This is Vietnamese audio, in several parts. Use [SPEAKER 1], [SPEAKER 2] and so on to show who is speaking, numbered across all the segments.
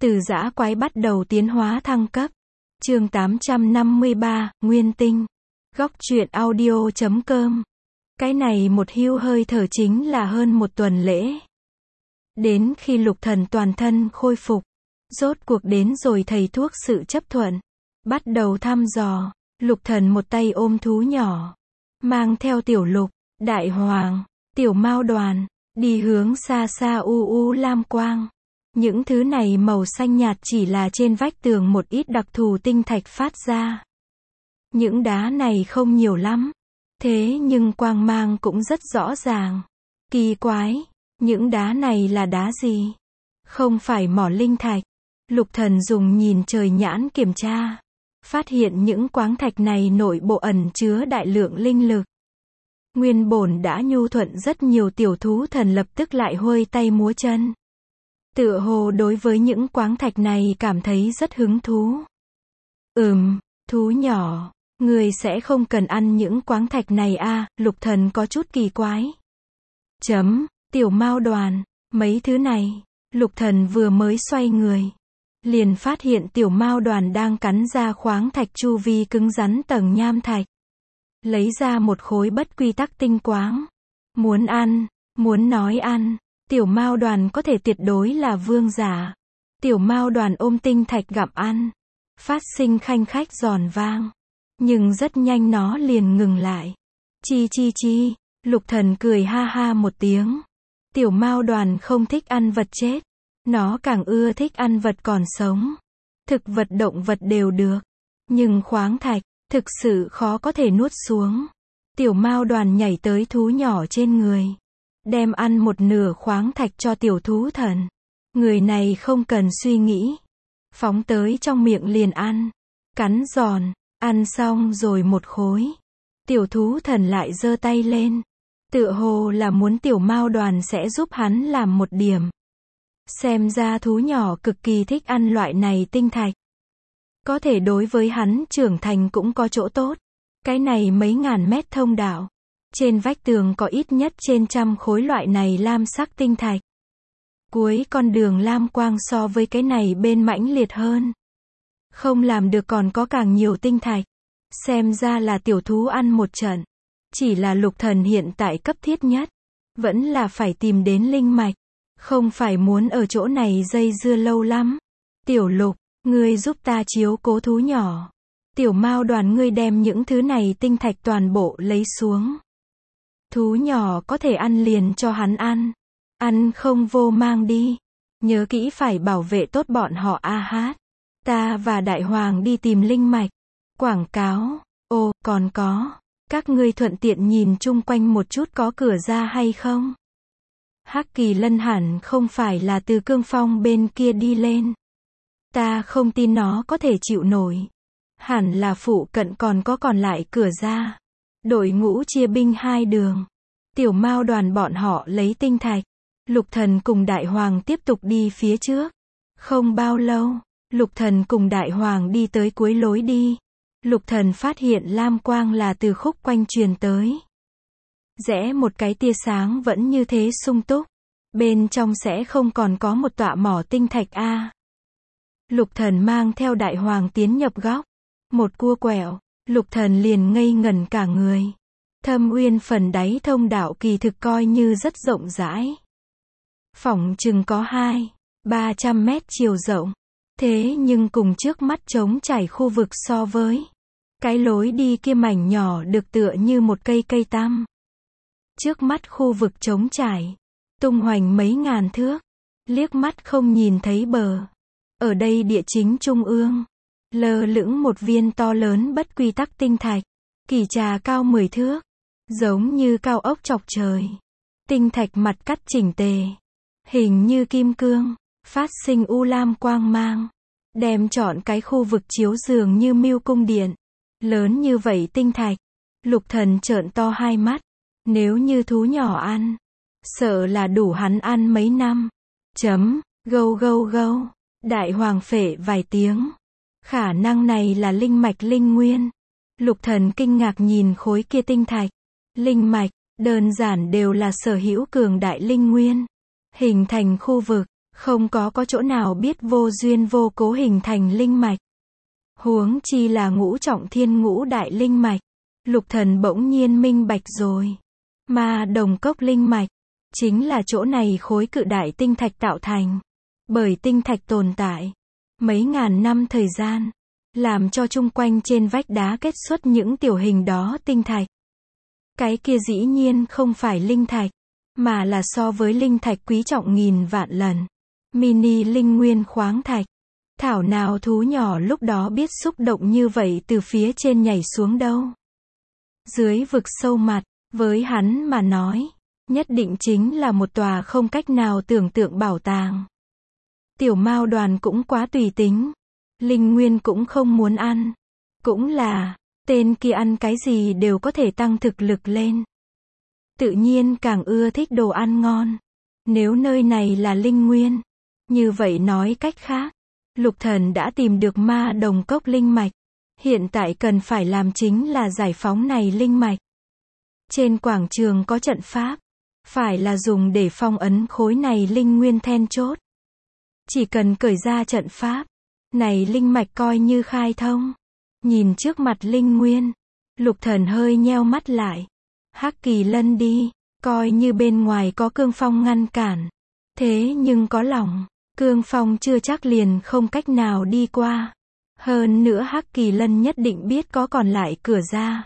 [SPEAKER 1] Từ dã quái bắt đầu tiến hóa thăng cấp. Chương 853, Nguyên tinh. Góc truyện audio.com. Cái này một hưu hơi thở chính là hơn một tuần lễ. Đến khi Lục Thần toàn thân khôi phục, rốt cuộc đến rồi thầy thuốc sự chấp thuận. Bắt đầu thăm dò, Lục Thần một tay ôm thú nhỏ, mang theo Tiểu Lục, Đại Hoàng, Tiểu Mao Đoàn, đi hướng xa xa lam quang. Những thứ này màu xanh nhạt chỉ là trên vách tường một ít đặc thù tinh thạch phát ra. Những đá này không nhiều lắm, thế nhưng quang mang cũng rất rõ ràng. Kỳ quái, những đá này là đá gì? Không phải mỏ linh thạch. Lục Thần dùng nhìn trời nhãn kiểm tra, phát hiện những quáng thạch này nội bộ ẩn chứa đại lượng linh lực. Nguyên bổn đã nhu thuận rất nhiều tiểu thú thần lập tức lại huôi tay múa chân. Tựa hồ đối với những quáng thạch này cảm thấy rất hứng thú. Thú nhỏ, người sẽ không cần ăn những quáng thạch này à? Lục Thần có chút kỳ quái. Tiểu Mao Đoàn, mấy thứ này, Lục Thần vừa mới xoay người, liền phát hiện Tiểu Mao Đoàn đang cắn ra khoáng thạch chu vi cứng rắn tầng nham thạch. Lấy ra một khối bất quy tắc tinh quáng. Muốn ăn, muốn nói ăn. Tiểu Mao Đoàn có thể tuyệt đối là vương giả. Tiểu Mao Đoàn ôm tinh thạch gặm ăn, phát sinh khanh khách giòn vang. Nhưng rất nhanh nó liền ngừng lại. Chi, Lục Thần cười ha ha một tiếng. Tiểu Mao Đoàn không thích ăn vật chết, nó càng ưa thích ăn vật còn sống. Thực vật động vật đều được, nhưng khoáng thạch, thực sự khó có thể nuốt xuống. Tiểu Mao Đoàn nhảy tới thú nhỏ trên người, đem ăn một nửa khoáng thạch cho tiểu thú thần. Người này không cần suy nghĩ, phóng tới trong miệng liền ăn, cắn giòn, ăn xong rồi một khối. Tiểu thú thần lại giơ tay lên, tựa hồ là muốn Tiểu Mao Đoàn sẽ giúp hắn làm một điểm. Xem ra thú nhỏ cực kỳ thích ăn loại này tinh thạch. Có thể đối với hắn trưởng thành cũng có chỗ tốt. Cái này mấy ngàn mét thông đạo, trên vách tường có ít nhất trên 100 khối loại này lam sắc tinh thạch. Cuối con đường lam quang so với cái này bên mãnh liệt hơn. Không làm được còn có càng nhiều tinh thạch. Xem ra là tiểu thú ăn một trận. Chỉ là Lục Thần hiện tại cấp thiết nhất, vẫn là phải tìm đến linh mạch. Không phải muốn ở chỗ này dây dưa lâu lắm. Tiểu Lục, ngươi giúp ta chiếu cố thú nhỏ. Tiểu Mao Đoàn, ngươi đem những thứ này tinh thạch toàn bộ lấy xuống. Thú nhỏ có thể ăn liền cho hắn ăn. Ăn không vô mang đi. Nhớ kỹ phải bảo vệ tốt bọn họ a hát. Ta và Đại Hoàng đi tìm linh mạch. Quảng cáo. Còn có. Các ngươi thuận tiện nhìn chung quanh một chút có cửa ra hay không? Hắc Kỳ Lân hẳn không phải là từ Cương Phong bên kia đi lên. Ta không tin nó có thể chịu nổi. Hẳn là phụ cận còn lại cửa ra. Đội ngũ chia binh hai đường. Tiểu Mao Đoàn bọn họ lấy tinh thạch. Lục Thần cùng Đại Hoàng tiếp tục đi phía trước. Không bao lâu, Lục Thần cùng Đại Hoàng đi tới cuối lối đi. Lục Thần phát hiện lam quang là từ khúc quanh truyền tới. Rẽ một cái tia sáng vẫn như thế sung túc. Bên trong sẽ không còn có một tọa mỏ tinh thạch a. Lục Thần mang theo Đại Hoàng tiến nhập góc. Một cua quẹo, Lục Thần liền ngây ngẩn cả người. Thâm uyên phần đáy thông đạo kỳ thực coi như rất rộng rãi. Phỏng chừng có 200-300 mét chiều rộng. Thế nhưng cùng trước mắt trống trải khu vực so với cái lối đi kia mảnh nhỏ được tựa như một cây tăm. Trước mắt khu vực trống trải, tung hoành mấy ngàn thước, liếc mắt không nhìn thấy bờ. Ở đây địa chính trung ương, lơ lửng một viên to lớn bất quy tắc tinh thạch, kỳ trà cao 10 thước, giống như cao ốc chọc trời. Tinh thạch mặt cắt chỉnh tề, hình như kim cương, phát sinh lam quang mang, đem trọn cái khu vực chiếu dường như mưu cung điện. Lớn như vậy tinh thạch, Lục Thần trợn to hai mắt. Nếu như thú nhỏ ăn, sợ là đủ hắn ăn mấy năm. Gâu. Đại Hoàng phệ vài tiếng. Khả năng này là linh mạch linh nguyên. Lục Thần kinh ngạc nhìn khối kia tinh thạch. Linh mạch, đơn giản đều là sở hữu cường đại linh nguyên, hình thành khu vực, Không có chỗ nào biết vô duyên vô cố hình thành linh mạch. Huống chi là ngũ trọng thiên ngũ đại linh mạch. Lục Thần bỗng nhiên minh bạch rồi. Ma đồng cốc linh mạch, chính là chỗ này khối cự đại tinh thạch tạo thành. Bởi tinh thạch tồn tại mấy ngàn năm thời gian, làm cho chung quanh trên vách đá kết xuất những tiểu hình đó tinh thạch. Cái kia dĩ nhiên không phải linh thạch, mà là so với linh thạch quý trọng nghìn vạn lần. Mini linh nguyên khoáng thạch. Thảo nào thú nhỏ lúc đó biết xúc động như vậy từ phía trên nhảy xuống đâu. Dưới vực sâu mặt, với hắn mà nói, nhất định chính là một tòa không cách nào tưởng tượng bảo tàng. Tiểu Mao Đoàn cũng quá tùy tính. Linh nguyên cũng không muốn ăn. Cũng là, tên kia ăn cái gì đều có thể tăng thực lực lên. Tự nhiên càng ưa thích đồ ăn ngon. Nếu nơi này là linh nguyên, như vậy nói cách khác, Lục Thần đã tìm được ma đồng cốc linh mạch. Hiện tại cần phải làm chính là giải phóng này linh mạch. Trên quảng trường có trận pháp, phải là dùng để phong ấn khối này linh nguyên then chốt. Chỉ cần cởi ra trận pháp, này linh mạch coi như khai thông. Nhìn trước mặt linh nguyên, Lục Thần hơi nheo mắt lại. Hắc Kỳ Lân đi, coi như bên ngoài có cương phong ngăn cản. Thế nhưng có lòng, cương phong chưa chắc liền không cách nào đi qua. Hơn nữa Hắc Kỳ Lân nhất định biết có còn lại cửa ra.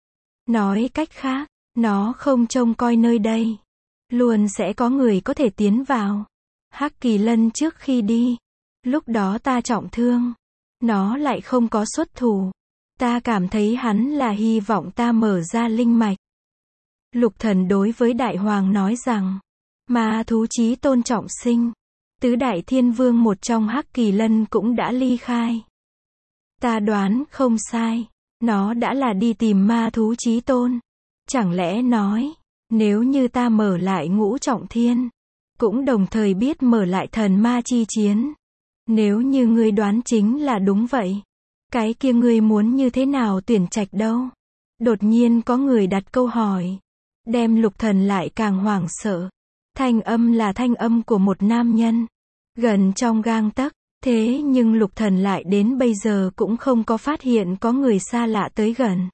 [SPEAKER 1] Nói cách khác, nó không trông coi nơi đây. Luôn sẽ có người có thể tiến vào. Hắc Kỳ Lân trước khi đi, lúc đó ta trọng thương. Nó lại không có xuất thủ. Ta cảm thấy hắn là hy vọng ta mở ra linh mạch. Lục Thần đối với Đại Hoàng nói rằng, ma thú chí tôn trọng sinh. Tứ Đại Thiên Vương một trong Hắc Kỳ Lân cũng đã ly khai. Ta đoán không sai, nó đã là đi tìm ma thú chí tôn. Chẳng lẽ nói, nếu như ta mở lại ngũ trọng thiên, cũng đồng thời biết mở lại thần ma chi chiến. Nếu như ngươi đoán chính là đúng vậy, cái kia ngươi muốn như thế nào tuyển trạch đâu? Đột nhiên có người đặt câu hỏi, đem Lục Thần lại càng hoảng sợ. Thanh âm là thanh âm của một nam nhân, gần trong gang tấc. Thế nhưng Lục Thần lại đến bây giờ cũng không có phát hiện có người xa lạ tới gần.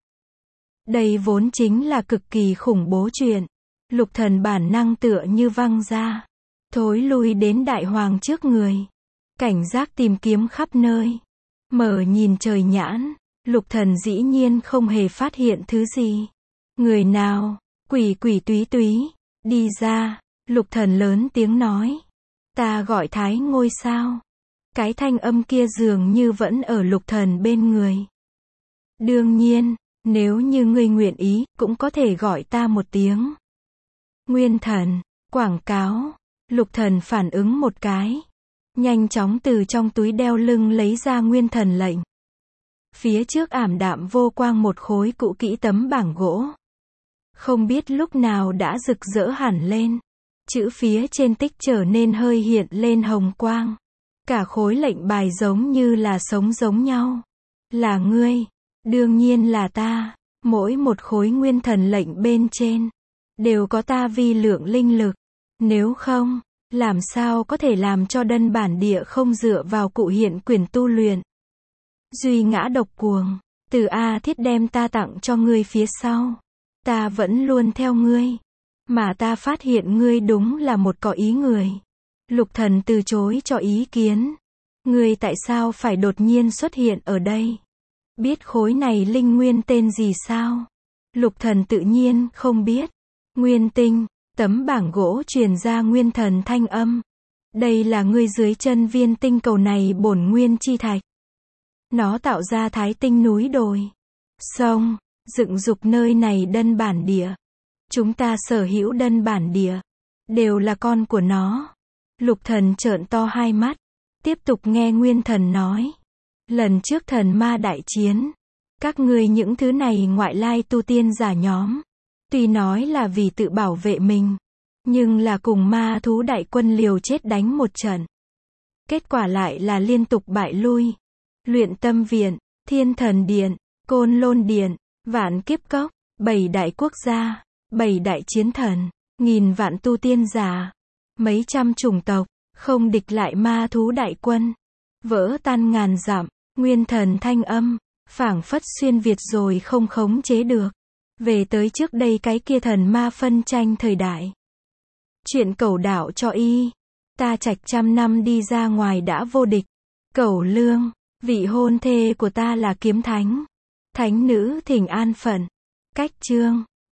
[SPEAKER 1] Đây vốn chính là cực kỳ khủng bố chuyện. Lục Thần bản năng tựa như văng ra, thối lui đến Đại Hoàng trước người. Cảnh giác tìm kiếm khắp nơi. Mở nhìn trời nhãn, Lục Thần dĩ nhiên không hề phát hiện thứ gì. Người nào, quỷ quỷ túy túy, đi ra, Lục Thần lớn tiếng nói. Ta gọi Thái Ngôi sao? Cái thanh âm kia dường như vẫn ở Lục Thần bên người. Đương nhiên, nếu như ngươi nguyện ý, cũng có thể gọi ta một tiếng. Nguyên Thần, quảng cáo. Lục Thần phản ứng một cái. Nhanh chóng từ trong túi đeo lưng lấy ra Nguyên Thần lệnh. Phía trước ảm đạm vô quang một khối cũ kỹ tấm bảng gỗ. Không biết lúc nào đã rực rỡ hẳn lên. Chữ phía trên tích trở nên hơi hiện lên hồng quang. Cả khối lệnh bài giống như là sống giống nhau. Là ngươi, đương nhiên là ta. Mỗi một khối Nguyên Thần lệnh bên trên đều có ta vi lượng linh lực. Nếu không, làm sao có thể làm cho đơn bản địa không dựa vào cụ hiện quyền tu luyện. Duy ngã độc cuồng, từ A Thiết đem ta tặng cho ngươi phía sau. Ta vẫn luôn theo ngươi. Mà ta phát hiện ngươi đúng là một có ý người. Lục Thần từ chối cho ý kiến. Ngươi tại sao phải đột nhiên xuất hiện ở đây? Biết khối này linh nguyên tên gì sao? Lục Thần tự nhiên không biết. Nguyên tinh, tấm bảng gỗ truyền ra Nguyên Thần thanh âm. Đây là ngươi dưới chân viên tinh cầu này bổn nguyên chi thạch. Nó tạo ra thái tinh núi đồi, sông, dựng dục nơi này đơn bản địa. Chúng ta sở hữu đơn bản địa, đều là con của nó. Lục Thần trợn to hai mắt, tiếp tục nghe Nguyên Thần nói. Lần trước thần ma đại chiến, các ngươi những thứ này ngoại lai tu tiên giả nhóm, tuy nói là vì tự bảo vệ mình, nhưng là cùng ma thú đại quân liều chết đánh một trận. Kết quả lại là liên tục bại lui. Luyện Tâm Viện, Thiên Thần Điện, Côn Lôn Điện, Vạn Kiếp Cốc, 7 đại quốc gia, 7 đại chiến thần, nghìn vạn tu tiên giả, mấy trăm chủng tộc, Không địch lại ma thú đại quân. Vỡ tan ngàn dặm, nguyên thần thanh âm, phảng phất xuyên Việt rồi không khống chế được. Về tới trước đây cái kia thần ma phân tranh thời đại. Chuyện Cẩu đạo cho y. Ta trạch trăm năm đi ra ngoài đã vô địch. Cẩu Lương, vị hôn thê của ta là kiếm thánh. Thánh nữ thỉnh an phận. Cách chương.